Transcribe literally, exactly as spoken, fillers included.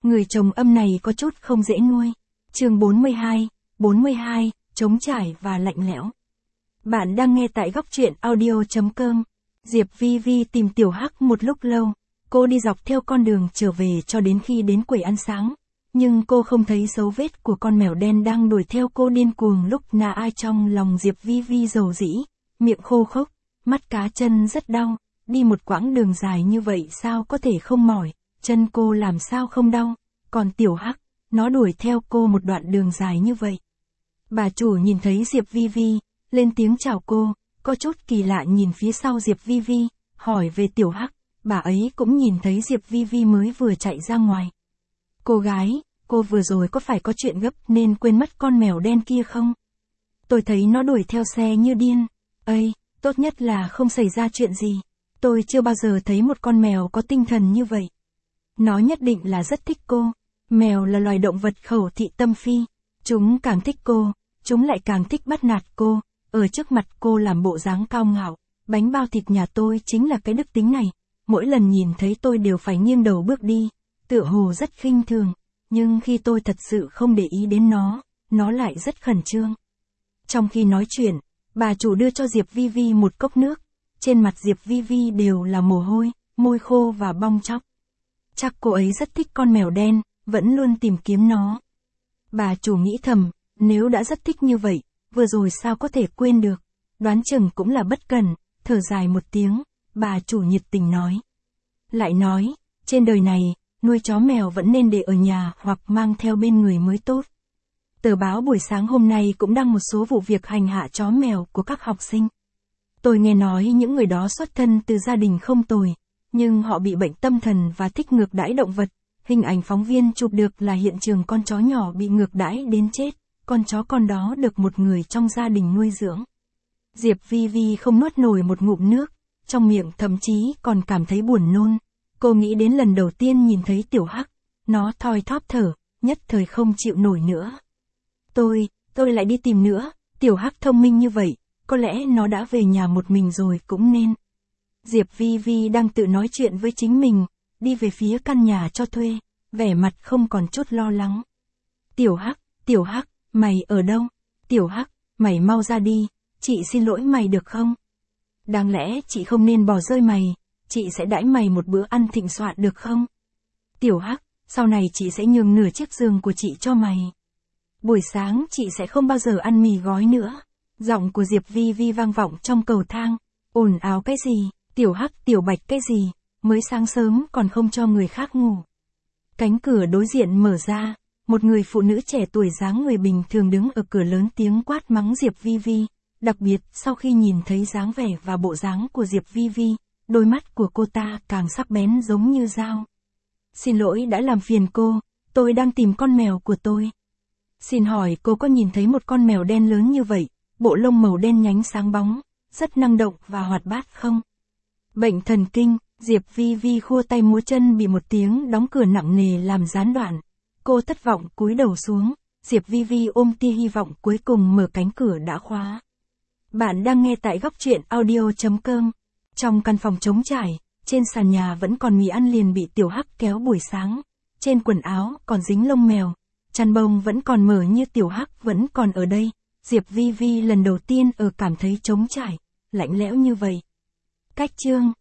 Người chồng âm này có chút không dễ nuôi. Chương bốn mươi hai, bốn mươi hai, trống trải và lạnh lẽo. Bạn đang nghe tại góc truyện audio chấm com. Diệp Vi Vi tìm Tiểu Hắc một lúc lâu. Cô đi dọc theo con đường trở về cho đến khi đến quầy ăn sáng. Nhưng cô không thấy dấu vết của con mèo đen đang đuổi theo cô điên cuồng lúc nào ai. Trong lòng Diệp Vi Vi dầu dĩ, miệng khô khốc, mắt cá chân rất đau. Đi một quãng đường dài như vậy sao có thể không mỏi, chân cô làm sao không đau. Còn Tiểu Hắc, nó đuổi theo cô một đoạn đường dài như vậy. Bà chủ nhìn thấy Diệp Vi Vi, lên tiếng chào cô, có chút kỳ lạ nhìn phía sau Diệp Vi Vi, hỏi về Tiểu Hắc. Bà ấy cũng nhìn thấy Diệp Vi Vi mới vừa chạy ra ngoài. Cô gái, cô vừa rồi có phải có chuyện gấp nên quên mất con mèo đen kia không? Tôi thấy nó đuổi theo xe như điên. Ây, tốt nhất là không xảy ra chuyện gì. Tôi chưa bao giờ thấy một con mèo có tinh thần như vậy. Nó nhất định là rất thích cô. Mèo là loài động vật khẩu thị tâm phi. Chúng càng thích cô, chúng lại càng thích bắt nạt cô. Ở trước mặt cô làm bộ dáng cao ngạo. Bánh bao thịt nhà tôi chính là cái đức tính này. Mỗi lần nhìn thấy tôi đều phải nghiêng đầu bước đi. Tựa hồ rất khinh thường. Nhưng khi tôi thật sự không để ý đến nó, nó lại rất khẩn trương. Trong khi nói chuyện, bà chủ đưa cho Diệp Vi Vi một cốc nước. Trên mặt Diệp Vi Vi đều là mồ hôi, môi khô và bong tróc. Chắc cô ấy rất thích con mèo đen, vẫn luôn tìm kiếm nó. Bà chủ nghĩ thầm, nếu đã rất thích như vậy, vừa rồi sao có thể quên được. Đoán chừng cũng là bất cẩn, thở dài một tiếng, bà chủ nhiệt tình nói. Lại nói, trên đời này, nuôi chó mèo vẫn nên để ở nhà hoặc mang theo bên người mới tốt. Tờ báo buổi sáng hôm nay cũng đăng một số vụ việc hành hạ chó mèo của các học sinh. Tôi nghe nói những người đó xuất thân từ gia đình không tồi, nhưng họ bị bệnh tâm thần và thích ngược đãi động vật. Hình ảnh phóng viên chụp được là hiện trường con chó nhỏ bị ngược đãi đến chết, con chó con đó được một người trong gia đình nuôi dưỡng. Diệp Vi Vi không nuốt nổi một ngụm nước, trong miệng thậm chí còn cảm thấy buồn nôn. Cô nghĩ đến lần đầu tiên nhìn thấy Tiểu Hắc, nó thoi thóp thở, nhất thời không chịu nổi nữa. Tôi, tôi lại đi tìm nữa, Tiểu Hắc thông minh như vậy, có lẽ nó đã về nhà một mình rồi cũng nên. Diệp Vi Vi đang tự nói chuyện với chính mình, đi về phía căn nhà cho thuê, vẻ mặt không còn chút lo lắng. Tiểu Hắc, Tiểu Hắc, mày ở đâu? Tiểu Hắc, mày mau ra đi, chị xin lỗi mày được không? Đáng lẽ chị không nên bỏ rơi mày, chị sẽ đãi mày một bữa ăn thịnh soạn được không? Tiểu Hắc, sau này chị sẽ nhường nửa chiếc giường của chị cho mày. Buổi sáng chị sẽ không bao giờ ăn mì gói nữa. Giọng của Diệp Vi Vi vang vọng trong cầu thang. Ồn ào cái gì? Tiểu Hắc, Tiểu Bạch cái gì? Mới sáng sớm còn không cho người khác ngủ. Cánh cửa đối diện mở ra, một người phụ nữ trẻ tuổi dáng người bình thường đứng ở cửa lớn tiếng quát mắng Diệp Vi Vi. Đặc biệt sau khi nhìn thấy dáng vẻ và bộ dáng của Diệp Vi Vi, đôi mắt của cô ta càng sắc bén giống như dao. Xin lỗi đã làm phiền cô, tôi đang tìm con mèo của tôi. Xin hỏi cô có nhìn thấy một con mèo đen lớn như vậy, bộ lông màu đen nhánh sáng bóng, rất năng động và hoạt bát không? Bệnh thần kinh, Diệp Vi Vi khua tay múa chân bị một tiếng đóng cửa nặng nề làm gián đoạn. Cô thất vọng cúi đầu xuống, Diệp Vi Vi ôm tia hy vọng cuối cùng mở cánh cửa đã khóa. Bạn đang nghe tại góc truyện audio chấm com. Trong căn phòng trống trải, trên sàn nhà vẫn còn mì ăn liền bị Tiểu Hắc kéo buổi sáng. Trên quần áo còn dính lông mèo, chăn bông vẫn còn mở như Tiểu Hắc vẫn còn ở đây. Diệp Vi Vi lần đầu tiên ở cảm thấy trống trải, lạnh lẽo như vậy. Cách chương